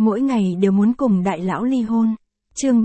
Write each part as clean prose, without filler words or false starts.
mỗi ngày đều muốn cùng đại lão ly hôn. Chương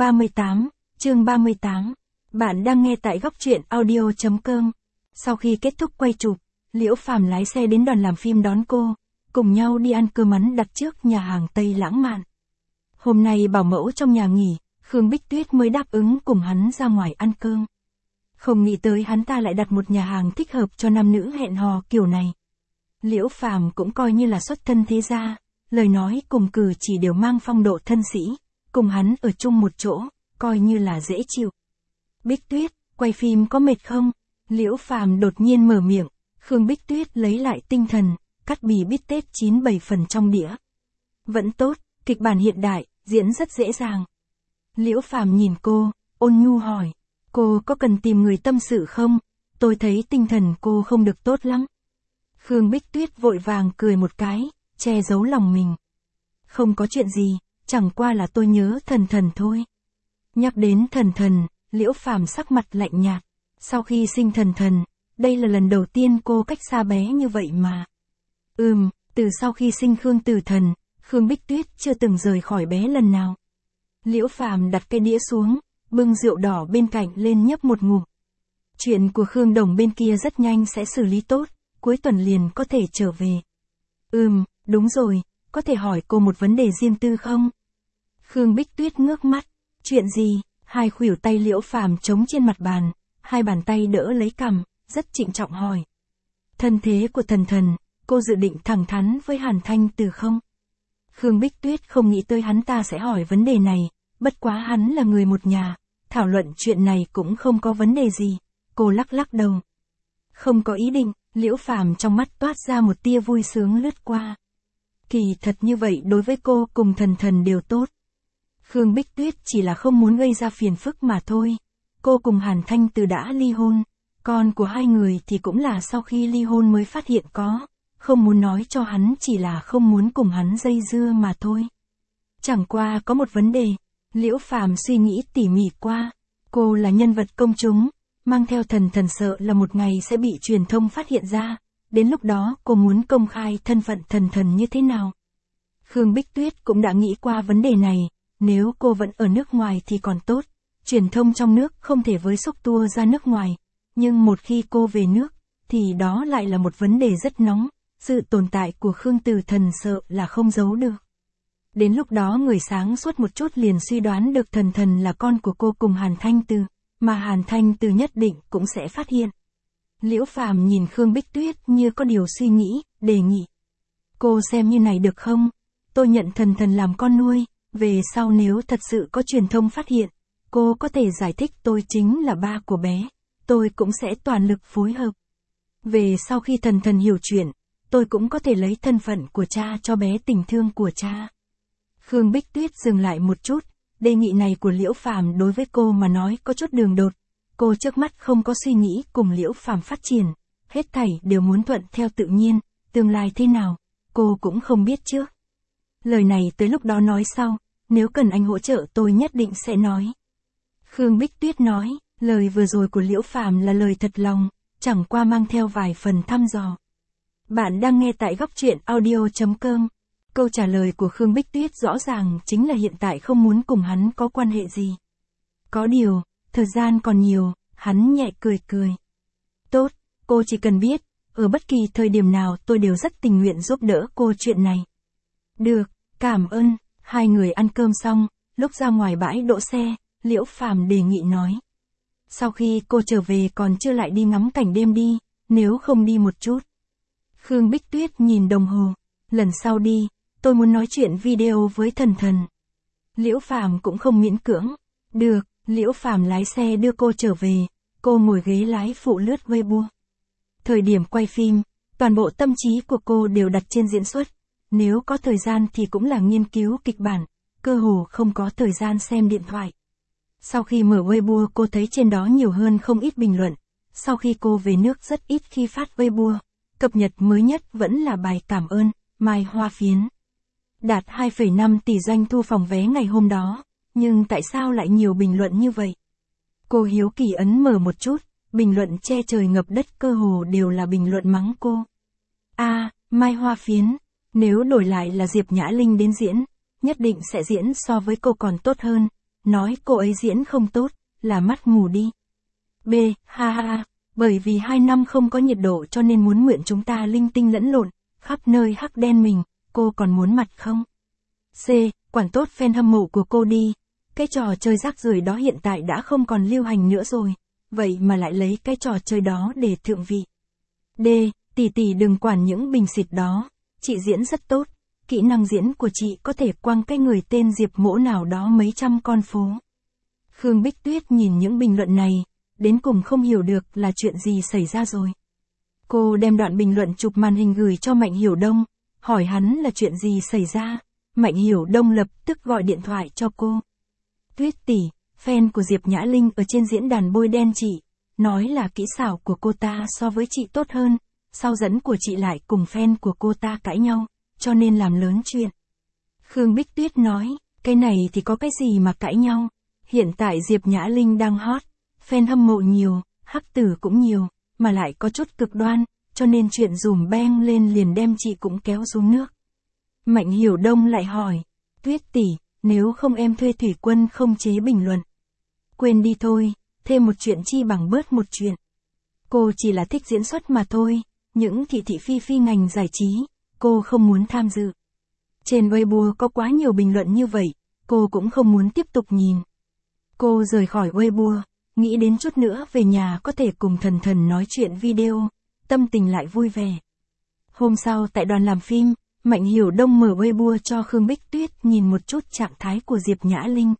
38. Bạn đang nghe tại góc truyện audio.com. Sau khi kết thúc quay chụp, Liễu Phàm lái xe đến đoàn làm phim đón cô, cùng nhau đi ăn cơm mắn đặt trước nhà hàng Tây lãng mạn. Hôm nay bảo mẫu trong nhà nghỉ, Khương Bích Tuyết mới đáp ứng cùng hắn ra ngoài ăn cơm. Không nghĩ tới hắn ta lại đặt một nhà hàng thích hợp cho nam nữ hẹn hò kiểu này. Liễu Phàm cũng coi như là xuất thân thế gia, lời nói cùng cử chỉ đều mang phong độ thân sĩ, cùng hắn ở chung một chỗ, coi như là dễ chịu. Bích Tuyết, quay phim có mệt không? Liễu Phàm đột nhiên mở miệng, Khương Bích Tuyết lấy lại tinh thần, cắt bì bít tết 9-7 phần trong đĩa. Vẫn tốt, kịch bản hiện đại, diễn rất dễ dàng. Liễu Phàm nhìn cô, ôn nhu hỏi, cô có cần tìm người tâm sự không? Tôi thấy tinh thần cô không được tốt lắm. Khương Bích Tuyết vội vàng cười một cái, che giấu lòng mình. Không có chuyện gì, chẳng qua là tôi nhớ Thần Thần thôi. Nhắc đến Thần Thần, Liễu Phàm sắc mặt lạnh nhạt. Sau khi sinh Thần Thần, đây là lần đầu tiên cô cách xa bé như vậy mà. Từ sau khi sinh Khương Tử Thần, Khương Bích Tuyết chưa từng rời khỏi bé lần nào. Liễu Phàm đặt cái đĩa xuống, bưng rượu đỏ bên cạnh lên nhấp một ngụm. Chuyện của Khương Đồng bên kia rất nhanh sẽ xử lý tốt, cuối tuần liền có thể trở về. Đúng rồi, có thể hỏi cô một vấn đề riêng tư không? Khương Bích Tuyết ngước mắt, chuyện gì? Hai khuỷu tay Liễu Phàm chống trên mặt bàn, hai bàn tay đỡ lấy cằm, rất trịnh trọng hỏi. Thân thế của Thần Thần, cô dự định thẳng thắn với Hàn Thanh Từ không? Khương Bích Tuyết không nghĩ tới hắn ta sẽ hỏi vấn đề này, bất quá hắn là người một nhà, thảo luận chuyện này cũng không có vấn đề gì. Cô lắc lắc đầu. Không có ý định. Liễu Phàm trong mắt toát ra một tia vui sướng lướt qua. Kỳ thật như vậy đối với cô cùng Thần Thần đều tốt. Khương Bích Tuyết chỉ là không muốn gây ra phiền phức mà thôi. Cô cùng Hàn Thanh Từ đã ly hôn, con của hai người thì cũng là sau khi ly hôn mới phát hiện có, không muốn nói cho hắn chỉ là không muốn cùng hắn dây dưa mà thôi. Chẳng qua có một vấn đề, Liễu Phàm suy nghĩ tỉ mỉ qua, cô là nhân vật công chúng, mang theo Thần Thần sợ là một ngày sẽ bị truyền thông phát hiện ra, đến lúc đó cô muốn công khai thân phận Thần Thần như thế nào? Khương Bích Tuyết cũng đã nghĩ qua vấn đề này, nếu cô vẫn ở nước ngoài thì còn tốt, truyền thông trong nước không thể với xúc tua ra nước ngoài, nhưng một khi cô về nước, thì đó lại là một vấn đề rất nóng, sự tồn tại của Khương Tử Thần sợ là không giấu được. Đến lúc đó người sáng suốt một chút liền suy đoán được Thần Thần là con của cô cùng Hàn Thanh Từ, mà Hàn Thanh Từ nhất định cũng sẽ phát hiện. Liễu Phàm nhìn Khương Bích Tuyết như có điều suy nghĩ, đề nghị. Cô xem như này được không? Tôi nhận Thần Thần làm con nuôi, về sau nếu thật sự có truyền thông phát hiện, cô có thể giải thích tôi chính là ba của bé, tôi cũng sẽ toàn lực phối hợp. Về sau khi Thần Thần hiểu chuyện, tôi cũng có thể lấy thân phận của cha cho bé tình thương của cha. Khương Bích Tuyết dừng lại một chút. Đề nghị này của Liễu Phàm đối với cô mà nói có chút đường đột. Cô trước mắt không có suy nghĩ cùng Liễu Phàm phát triển, hết thảy đều muốn thuận theo tự nhiên, tương lai thế nào, cô cũng không biết trước. Lời này tới lúc đó nói sau, nếu cần anh hỗ trợ tôi nhất định sẽ nói. Khương Bích Tuyết nói, lời vừa rồi của Liễu Phàm là lời thật lòng, chẳng qua mang theo vài phần thăm dò. Bạn đang nghe tại góc truyện audio.com. Câu trả lời của Khương Bích Tuyết rõ ràng chính là hiện tại không muốn cùng hắn có quan hệ gì. Có điều, thời gian còn nhiều, hắn nhẹ cười cười. Tốt, cô chỉ cần biết, ở bất kỳ thời điểm nào tôi đều rất tình nguyện giúp đỡ cô chuyện này. Được, cảm ơn. Hai người ăn cơm xong, lúc ra ngoài bãi đỗ xe, Liễu Phàm đề nghị nói. Sau khi cô trở về còn chưa lại đi ngắm cảnh đêm đi, nếu không đi một chút. Khương Bích Tuyết nhìn đồng hồ, lần sau đi. Tôi muốn nói chuyện video với Thần Thần. Liễu Phàm cũng không miễn cưỡng. Được, Liễu Phàm lái xe đưa cô trở về, cô ngồi ghế lái phụ lướt Weibo. Thời điểm quay phim, toàn bộ tâm trí của cô đều đặt trên diễn xuất. Nếu có thời gian thì cũng là nghiên cứu kịch bản, cơ hồ không có thời gian xem điện thoại. Sau khi mở Weibo cô thấy trên đó nhiều hơn không ít bình luận. Sau khi cô về nước rất ít khi phát Weibo, cập nhật mới nhất vẫn là bài cảm ơn, Mai Hoa Phiến. Đạt 2,5 tỷ doanh thu phòng vé ngày hôm đó, nhưng tại sao lại nhiều bình luận như vậy? Cô hiếu kỳ ấn mở một chút, bình luận che trời ngập đất cơ hồ đều là bình luận mắng cô. Mai Hoa Phiến, nếu đổi lại là Diệp Nhã Linh đến diễn, nhất định sẽ diễn so với cô còn tốt hơn, nói cô ấy diễn không tốt, là mắt mù đi. B. Ha ha, bởi vì 2 năm không có nhiệt độ cho nên muốn mượn chúng ta linh tinh lẫn lộn, khắp nơi hắc đen mình, cô còn muốn mặt không? C. Quản tốt fan hâm mộ của cô đi, cái trò chơi rác rưởi đó hiện tại đã không còn lưu hành nữa rồi, vậy mà lại lấy cái trò chơi đó để thượng vị. D. Tỷ đừng quản những bình xịt đó, chị diễn rất tốt, kỹ năng diễn của chị có thể quăng cái người tên Diệp Mỗ nào đó mấy trăm con phố. Khương Bích Tuyết nhìn những bình luận này, đến cùng không hiểu được là chuyện gì xảy ra rồi. Cô đem đoạn bình luận chụp màn hình gửi cho Mạnh Hiểu Đông, hỏi hắn là chuyện gì xảy ra. Mạnh Hiểu Đông lập tức gọi điện thoại cho cô. Tuyết tỷ, fan của Diệp Nhã Linh ở trên diễn đàn bôi đen chị, nói là kỹ xảo của cô ta so với chị tốt hơn, sau dẫn của chị lại cùng fan của cô ta cãi nhau, cho nên làm lớn chuyện. Khương Bích Tuyết nói, cái này thì có cái gì mà cãi nhau, hiện tại Diệp Nhã Linh đang hot, fan hâm mộ nhiều, hắc tử cũng nhiều, mà lại có chút cực đoan, cho nên chuyện dùm beng lên liền đem chị cũng kéo xuống nước. Mạnh Hiểu Đông lại hỏi, Tuyết tỷ, nếu không em thuê thủy quân không chế bình luận. Quên đi thôi, thêm một chuyện chi bằng bớt một chuyện. Cô chỉ là thích diễn xuất mà thôi, những thị phi ngành giải trí, cô không muốn tham dự. Trên Weibo có quá nhiều bình luận như vậy, cô cũng không muốn tiếp tục nhìn. Cô rời khỏi Weibo, nghĩ đến chút nữa về nhà có thể cùng thần nói chuyện video, tâm tình lại vui vẻ. Hôm sau tại đoàn làm phim, Mạnh Hiểu Đông mở Weibo cho Khương Bích Tuyết nhìn một chút trạng thái của Diệp Nhã Linh.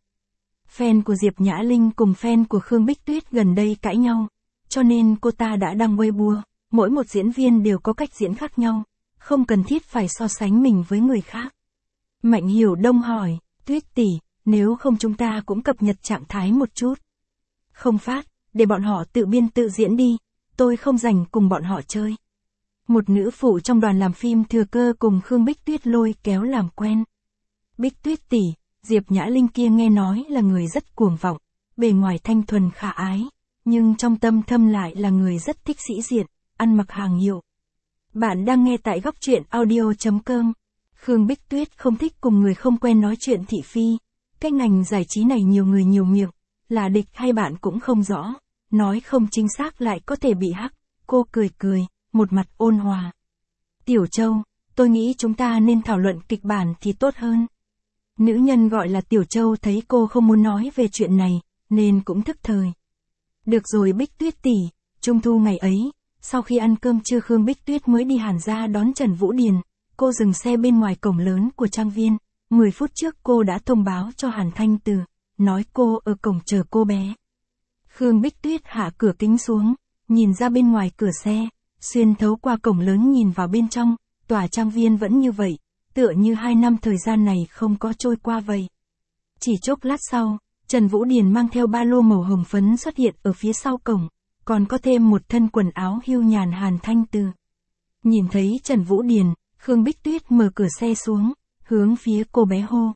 Fan của Diệp Nhã Linh cùng fan của Khương Bích Tuyết gần đây cãi nhau, cho nên cô ta đã đăng Weibo, mỗi một diễn viên đều có cách diễn khác nhau, không cần thiết phải so sánh mình với người khác. Mạnh Hiểu Đông hỏi, Tuyết tỷ, nếu không chúng ta cũng cập nhật trạng thái một chút. Không phát, để bọn họ tự biên tự diễn đi, tôi không rảnh cùng bọn họ chơi. Một nữ phụ trong đoàn làm phim thừa cơ cùng Khương Bích Tuyết lôi kéo làm quen. Bích Tuyết tỷ, Diệp Nhã Linh kia nghe nói là người rất cuồng vọng, bề ngoài thanh thuần khả ái, nhưng trong tâm thâm lại là người rất thích sĩ diện, ăn mặc hàng hiệu. Bạn đang nghe tại góc truyện audio.com. Khương Bích Tuyết không thích cùng người không quen nói chuyện thị phi. Cái ngành giải trí này nhiều người nhiều miệng, là địch hay bạn cũng không rõ, nói không chính xác lại có thể bị hắc. Cô cười, một mặt ôn hòa. Tiểu Châu, tôi nghĩ chúng ta nên thảo luận kịch bản thì tốt hơn. Nữ nhân gọi là Tiểu Châu thấy cô không muốn nói về chuyện này, nên cũng thức thời. Được rồi Bích Tuyết tỷ, Trung thu ngày ấy, sau khi ăn cơm trưa Khương Bích Tuyết mới đi hẳn ra đón Trần Vũ Điền, cô dừng xe bên ngoài cổng lớn của trang viên, 10 phút trước cô đã thông báo cho Hàn Thanh Từ, nói cô ở cổng chờ cô bé. Khương Bích Tuyết hạ cửa kính xuống, nhìn ra bên ngoài cửa xe, xuyên thấu qua cổng lớn nhìn vào bên trong, tòa trang viên vẫn như vậy, tựa như 2 năm thời gian này không có trôi qua vậy. Chỉ chốc lát sau, Trần Vũ Điền mang theo ba lô màu hồng phấn xuất hiện ở phía sau cổng, còn có thêm một thân quần áo hưu nhàn Hàn Thanh Từ. Nhìn thấy Trần Vũ Điền, Khương Bích Tuyết mở cửa xe xuống, hướng phía cô bé hô.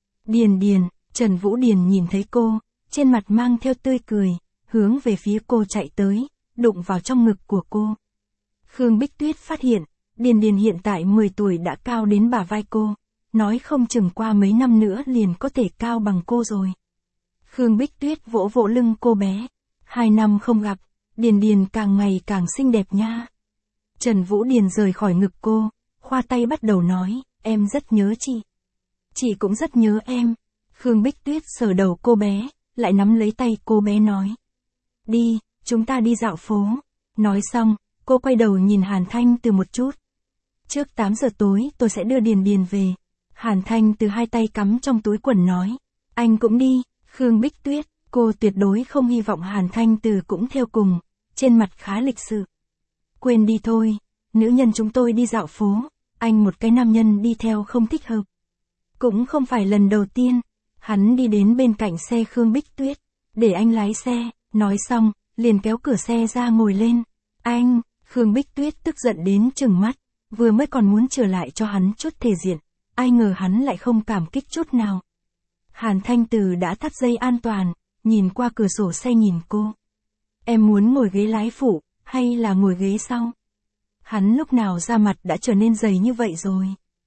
Điền, Trần Vũ Điền nhìn thấy cô, trên mặt mang theo tươi cười, hướng về phía cô chạy tới, đụng vào trong ngực của cô. Khương Bích Tuyết phát hiện, Điền hiện tại 10 tuổi đã cao đến bả vai cô, nói không chừng qua mấy năm nữa liền có thể cao bằng cô rồi. Khương Bích Tuyết vỗ vỗ lưng cô bé, 2 năm không gặp, Điền càng ngày càng xinh đẹp nha. Trần Vũ Điền rời khỏi ngực cô, khoa tay bắt đầu nói, em rất nhớ chị. Chị cũng rất nhớ em. Khương Bích Tuyết sờ đầu cô bé, lại nắm lấy tay cô bé nói. Đi, chúng ta đi dạo phố. Nói xong, cô quay đầu nhìn Hàn Thanh Từ một chút. Trước 8 giờ tối tôi sẽ đưa Điền về. Hàn Thanh Từ hai tay cắm trong túi quần nói. Anh cũng đi. Khương Bích Tuyết, cô tuyệt đối không hy vọng Hàn Thanh Từ cũng theo cùng, trên mặt khá lịch sự. Quên đi thôi, nữ nhân chúng tôi đi dạo phố, anh một cái nam nhân đi theo không thích hợp. Cũng không phải lần đầu tiên, hắn đi đến bên cạnh xe Khương Bích Tuyết, để anh lái xe, nói xong, liền kéo cửa xe ra ngồi lên. Anh, Khương Bích Tuyết tức giận đến trừng mắt, vừa mới còn muốn trở lại cho hắn chút thể diện, ai ngờ hắn lại không cảm kích chút nào. Hàn Thanh Từ đã thắt dây an toàn, nhìn qua cửa sổ xe nhìn cô. Em muốn ngồi ghế lái phụ, hay là ngồi ghế sau? Hắn lúc nào ra mặt đã trở nên dày như vậy rồi.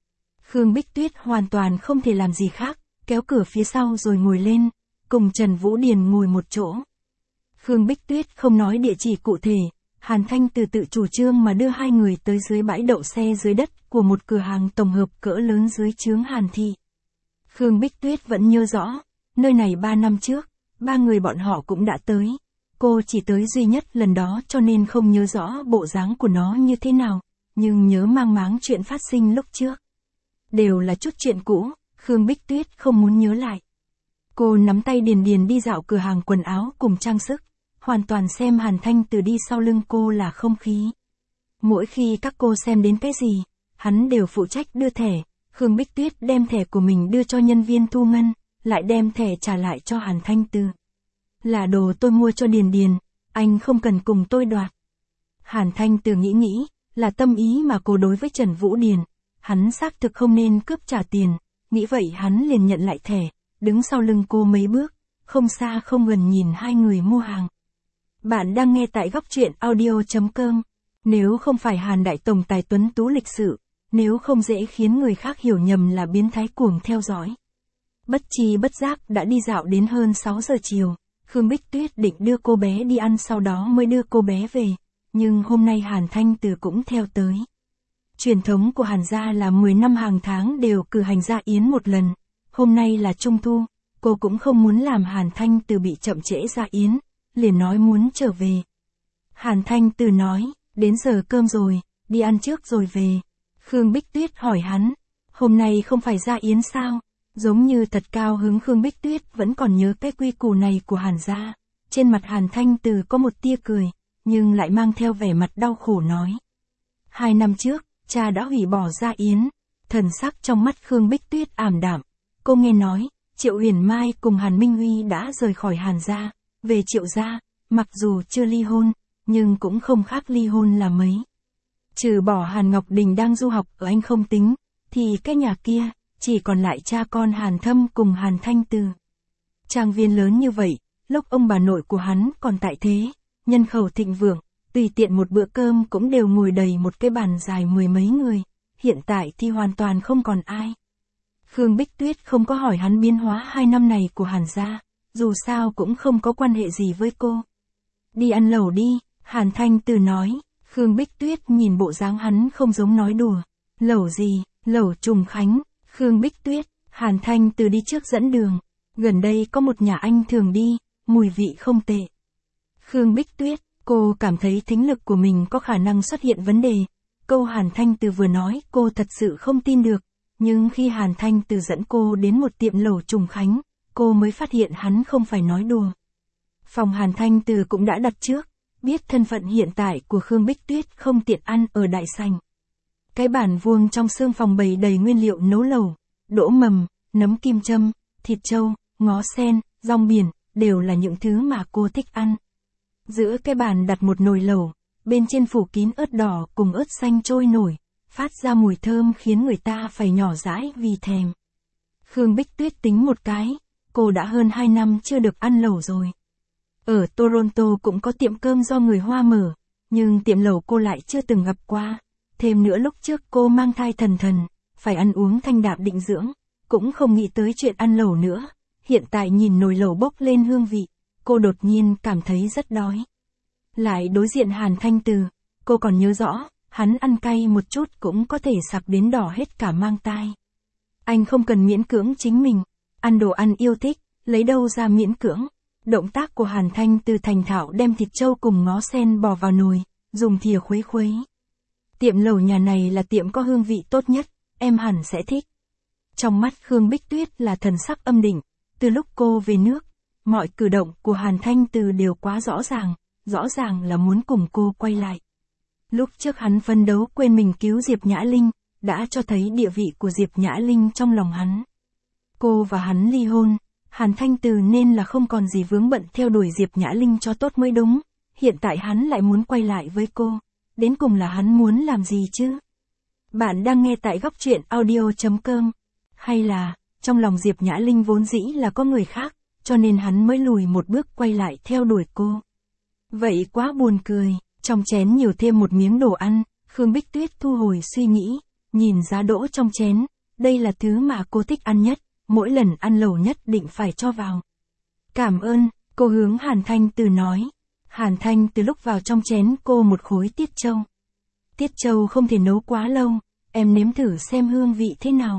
Khương Bích Tuyết hoàn toàn không thể làm gì khác, kéo cửa phía sau rồi ngồi lên, cùng Trần Vũ Điền ngồi một chỗ. Khương Bích Tuyết không nói địa chỉ cụ thể, Hàn Thanh Từ tự chủ trương mà đưa hai người tới dưới bãi đậu xe dưới đất của một cửa hàng tổng hợp cỡ lớn dưới chướng Hàn Thị. Khương Bích Tuyết vẫn nhớ rõ, nơi này 3 năm trước, 3 người bọn họ cũng đã tới. Cô chỉ tới duy nhất lần đó cho nên không nhớ rõ bộ dáng của nó như thế nào, nhưng nhớ mang máng chuyện phát sinh lúc trước. Đều là chút chuyện cũ, Khương Bích Tuyết không muốn nhớ lại. Cô nắm tay Điền Điền đi dạo cửa hàng quần áo cùng trang sức, hoàn toàn xem Hàn Thanh Từ đi sau lưng cô là không khí. Mỗi khi các cô xem đến cái gì, hắn đều phụ trách đưa thẻ. Khương Bích Tuyết đem thẻ của mình đưa cho nhân viên thu ngân, lại đem thẻ trả lại cho Hàn Thanh Từ. Là đồ tôi mua cho Điền Điền, anh không cần cùng tôi đoạt. Hàn Thanh Từ nghĩ, là tâm ý mà cô đối với Trần Vũ Điền. Hắn xác thực không nên cướp trả tiền, nghĩ vậy hắn liền nhận lại thẻ, đứng sau lưng cô mấy bước, không xa không gần nhìn hai người mua hàng. Bạn đang nghe tại góc truyện audio.com. Nếu không phải Hàn Đại Tổng tài tuấn tú lịch sự, nếu không dễ khiến người khác hiểu nhầm là biến thái cuồng theo dõi. Bất chi bất giác đã đi dạo đến hơn 6 giờ chiều, Khương Bích Tuyết định đưa cô bé đi ăn sau đó mới đưa cô bé về, nhưng hôm nay Hàn Thanh Từ cũng theo tới. Truyền thống của Hàn gia là 10 năm hàng tháng đều cử hành gia yến một lần, hôm nay là Trung thu, cô cũng không muốn làm Hàn Thanh Từ bị chậm trễ gia yến, liền nói muốn trở về. Hàn Thanh Từ nói, đến giờ cơm rồi, đi ăn trước rồi về. Khương Bích Tuyết hỏi hắn, hôm nay không phải gia yến sao? Giống như thật cao hứng Khương Bích Tuyết vẫn còn nhớ cái quy củ này của Hàn gia. Trên mặt Hàn Thanh Từ có một tia cười, nhưng lại mang theo vẻ mặt đau khổ nói. 2 năm trước, cha đã hủy bỏ gia yến. Thần sắc trong mắt Khương Bích Tuyết ảm đạm. Cô nghe nói, Triệu Huyền Mai cùng Hàn Minh Huy đã rời khỏi Hàn gia, về Triệu gia, mặc dù chưa ly hôn, nhưng cũng không khác ly hôn là mấy. Trừ bỏ Hàn Ngọc Đình đang du học ở Anh không tính, thì cái nhà kia, chỉ còn lại cha con Hàn Thâm cùng Hàn Thanh Từ. Trang viên lớn như vậy, lúc ông bà nội của hắn còn tại thế, nhân khẩu thịnh vượng, tùy tiện một bữa cơm cũng đều ngồi đầy một cái bàn dài 10 mấy người, hiện tại thì hoàn toàn không còn ai. Khương Bích Tuyết không có hỏi hắn biến hóa 2 năm này của Hàn gia, dù sao cũng không có quan hệ gì với cô. Đi ăn lẩu đi, Hàn Thanh Từ nói. Khương Bích Tuyết nhìn bộ dáng hắn không giống nói đùa. Lẩu gì, lẩu Trùng Khánh. Khương Bích Tuyết, Hàn Thanh Từ đi trước dẫn đường. Gần đây có một nhà anh thường đi, mùi vị không tệ. Khương Bích Tuyết, cô cảm thấy thính lực của mình có khả năng xuất hiện vấn đề. Câu Hàn Thanh Từ vừa nói cô thật sự không tin được. Nhưng khi Hàn Thanh Từ dẫn cô đến một tiệm lẩu Trùng Khánh, cô mới phát hiện hắn không phải nói đùa. Phòng Hàn Thanh Từ cũng đã đặt trước. Biết thân phận hiện tại của Khương Bích Tuyết không tiện ăn ở đại sảnh. Cái bàn vuông trong xương phòng bày đầy nguyên liệu nấu lẩu, đỗ mầm, nấm kim châm, thịt trâu, ngó sen, rong biển, đều là những thứ mà cô thích ăn. Giữa cái bàn đặt một nồi lẩu, bên trên phủ kín ớt đỏ cùng ớt xanh trôi nổi, phát ra mùi thơm khiến người ta phải nhỏ dãi vì thèm. Khương Bích Tuyết tính một cái, cô đã hơn 2 năm chưa được ăn lẩu rồi. Ở Toronto cũng có tiệm cơm do người Hoa mở, nhưng tiệm lẩu cô lại chưa từng gặp qua. Thêm nữa lúc trước cô mang thai thần, phải ăn uống thanh đạm định dưỡng, cũng không nghĩ tới chuyện ăn lẩu nữa. Hiện tại nhìn nồi lẩu bốc lên hương vị, cô đột nhiên cảm thấy rất đói. Lại đối diện Hàn Thanh Từ, cô còn nhớ rõ, hắn ăn cay một chút cũng có thể sặc đến đỏ hết cả mang tai. Anh không cần miễn cưỡng chính mình, ăn đồ ăn yêu thích, lấy đâu ra miễn cưỡng. Động tác của Hàn Thanh Từ thành thạo đem thịt trâu cùng ngó sen bò vào nồi, dùng thìa khuấy khuấy. Tiệm lẩu nhà này là tiệm có hương vị tốt nhất, em hẳn sẽ thích. Trong mắt Khương Bích Tuyết là thần sắc âm định, từ lúc cô về nước, mọi cử động của Hàn Thanh Từ đều quá rõ ràng là muốn cùng cô quay lại. Lúc trước hắn phấn đấu quên mình cứu Diệp Nhã Linh, đã cho thấy địa vị của Diệp Nhã Linh trong lòng hắn. Cô và hắn ly hôn. Hàn Thanh Từ nên là không còn gì vướng bận theo đuổi Diệp Nhã Linh cho tốt mới đúng, hiện tại hắn lại muốn quay lại với cô, đến cùng là hắn muốn làm gì chứ? Bạn đang nghe tại góc truyện audio.com, hay là, trong lòng Diệp Nhã Linh vốn dĩ là có người khác, cho nên hắn mới lùi một bước quay lại theo đuổi cô. Vậy quá buồn cười, trong chén nhiều thêm một miếng đồ ăn, Khương Bích Tuyết thu hồi suy nghĩ, nhìn giá đỗ trong chén, đây là thứ mà cô thích ăn nhất, mỗi lần ăn lẩu nhất định phải cho vào. Cảm ơn, cô hướng Hàn Thanh Từ nói. Hàn Thanh Từ lúc vào trong chén cô một khối tiết châu. Tiết châu không thể nấu quá lâu, em nếm thử xem hương vị thế nào.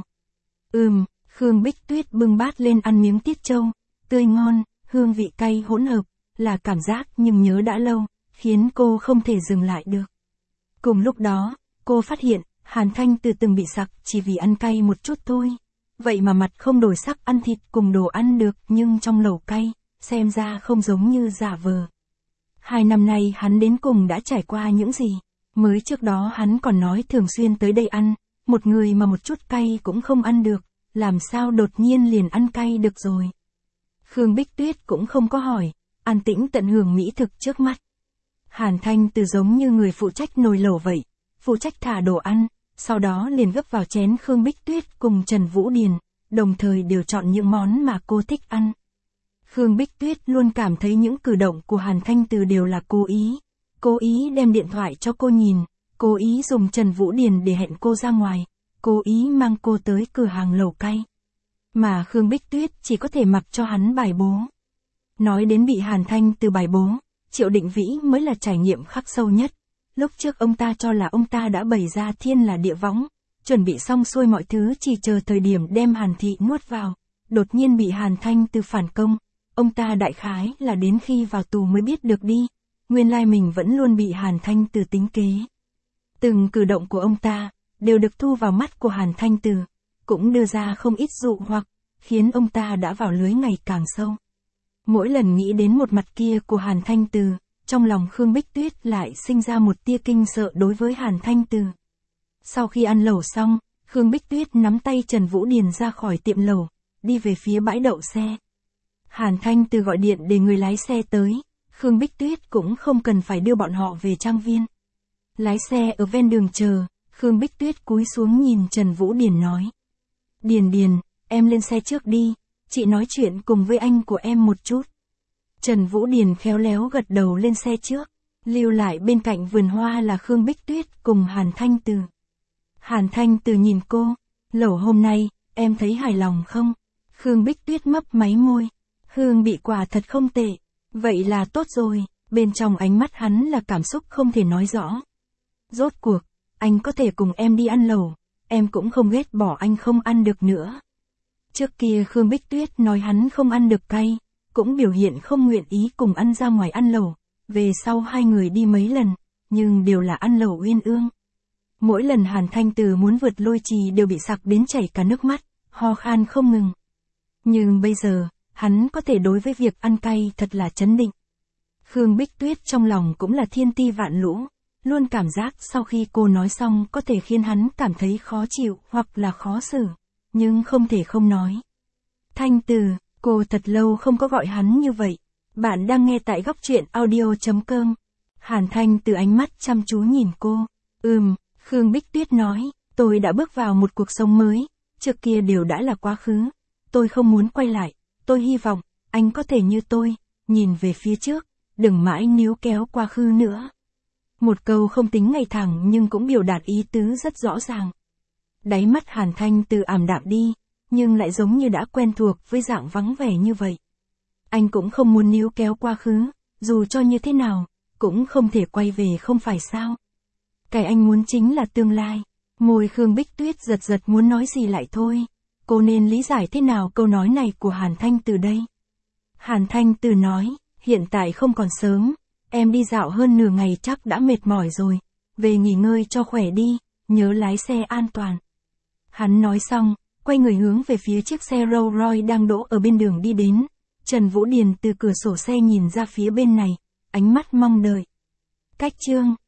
Khương Bích Tuyết bưng bát lên ăn miếng tiết châu, tươi ngon, hương vị cay hỗn hợp, là cảm giác nhưng nhớ đã lâu, khiến cô không thể dừng lại được. Cùng lúc đó, cô phát hiện, Hàn Thanh Từ từng bị sặc chỉ vì ăn cay một chút thôi. Vậy mà mặt không đổi sắc ăn thịt cùng đồ ăn được nhưng trong lẩu cay, xem ra không giống như giả vờ. 2 năm nay hắn đến cùng đã trải qua những gì? Mới trước đó hắn còn nói thường xuyên tới đây ăn, một người mà một chút cay cũng không ăn được, làm sao đột nhiên liền ăn cay được rồi. Khương Bích Tuyết cũng không có hỏi, an tĩnh tận hưởng mỹ thực trước mắt. Hàn Thanh Từ giống như người phụ trách nồi lẩu vậy, phụ trách thả đồ ăn, sau đó liền gấp vào chén Khương Bích Tuyết cùng Trần Vũ Điền, đồng thời đều chọn những món mà cô thích ăn. Khương Bích Tuyết luôn cảm thấy những cử động của Hàn Thanh Từ đều là cố ý đem điện thoại cho cô nhìn, cố ý dùng Trần Vũ Điền để hẹn cô ra ngoài, cố ý mang cô tới cửa hàng lẩu cay. Mà Khương Bích Tuyết chỉ có thể mặc cho hắn bài bố. Nói đến bị Hàn Thanh Từ bài bố, Triệu Định Vĩ mới là trải nghiệm khắc sâu nhất. Lúc trước ông ta cho là ông ta đã bày ra thiên là địa võng, chuẩn bị xong xuôi mọi thứ chỉ chờ thời điểm đem Hàn Thị nuốt vào, đột nhiên bị Hàn Thanh Từ phản công. Ông ta đại khái là đến khi vào tù mới biết được đi, nguyên lai mình vẫn luôn bị Hàn Thanh Từ tính kế. Từng cử động của ông ta, đều được thu vào mắt của Hàn Thanh Từ, cũng đưa ra không ít dụ hoặc, khiến ông ta đã vào lưới ngày càng sâu. Mỗi lần nghĩ đến một mặt kia của Hàn Thanh Từ, trong lòng Khương Bích Tuyết lại sinh ra một tia kinh sợ đối với Hàn Thanh Từ. Sau khi ăn lẩu xong, Khương Bích Tuyết nắm tay Trần Vũ Điền ra khỏi tiệm lẩu, đi về phía bãi đậu xe. Hàn Thanh Từ gọi điện để người lái xe tới, Khương Bích Tuyết cũng không cần phải đưa bọn họ về trang viên. Lái xe ở ven đường chờ, Khương Bích Tuyết cúi xuống nhìn Trần Vũ Điền nói. Điền, em lên xe trước đi, chị nói chuyện cùng với anh của em một chút. Trần Vũ Điền khéo léo gật đầu lên xe trước, lưu lại bên cạnh vườn hoa là Khương Bích Tuyết cùng Hàn Thanh Từ. Hàn Thanh Từ nhìn cô, lẩu hôm nay, em thấy hài lòng không? Khương Bích Tuyết mấp máy môi, hương vị quả thật không tệ, vậy là tốt rồi, bên trong ánh mắt hắn là cảm xúc không thể nói rõ. Rốt cuộc, anh có thể cùng em đi ăn lẩu, em cũng không ghét bỏ anh không ăn được nữa. Trước kia Khương Bích Tuyết nói hắn không ăn được cay, cũng biểu hiện không nguyện ý cùng ăn ra ngoài ăn lẩu, về sau hai người đi mấy lần, nhưng đều là ăn lẩu Uyên Ương. Mỗi lần Hàn Thanh Từ muốn vượt lôi trì đều bị sặc đến chảy cả nước mắt, ho khan không ngừng. Nhưng bây giờ, hắn có thể đối với việc ăn cay thật là trấn định. Khương Bích Tuyết trong lòng cũng là thiên ti vạn lũ, luôn cảm giác sau khi cô nói xong có thể khiến hắn cảm thấy khó chịu hoặc là khó xử, nhưng không thể không nói. Thanh Từ, cô thật lâu không có gọi hắn như vậy. Bạn đang nghe tại góc truyện audio.com. Hàn Thanh Từ ánh mắt chăm chú nhìn cô. Khương Bích Tuyết nói, tôi đã bước vào một cuộc sống mới, trước kia đều đã là quá khứ. Tôi không muốn quay lại, tôi hy vọng, anh có thể như tôi, nhìn về phía trước, đừng mãi níu kéo quá khứ nữa. Một câu không tính ngay thẳng nhưng cũng biểu đạt ý tứ rất rõ ràng. Đáy mắt Hàn Thanh Từ ảm đạm đi, nhưng lại giống như đã quen thuộc với dạng vắng vẻ như vậy. Anh cũng không muốn níu kéo quá khứ, dù cho như thế nào, cũng không thể quay về không phải sao. Cái anh muốn chính là tương lai. Môi Khương Bích Tuyết giật giật muốn nói gì lại thôi. Cô nên lý giải thế nào câu nói này của Hàn Thanh Từ đây? Hàn Thanh Từ nói, hiện tại không còn sớm, em đi dạo hơn nửa ngày chắc đã mệt mỏi rồi, về nghỉ ngơi cho khỏe đi, nhớ lái xe an toàn. Hắn nói xong, quay người hướng về phía chiếc xe Rolls Royce đang đỗ ở bên đường đi đến. Trần Vũ Điền từ cửa sổ xe nhìn ra phía bên này, ánh mắt mong đợi. Cách chương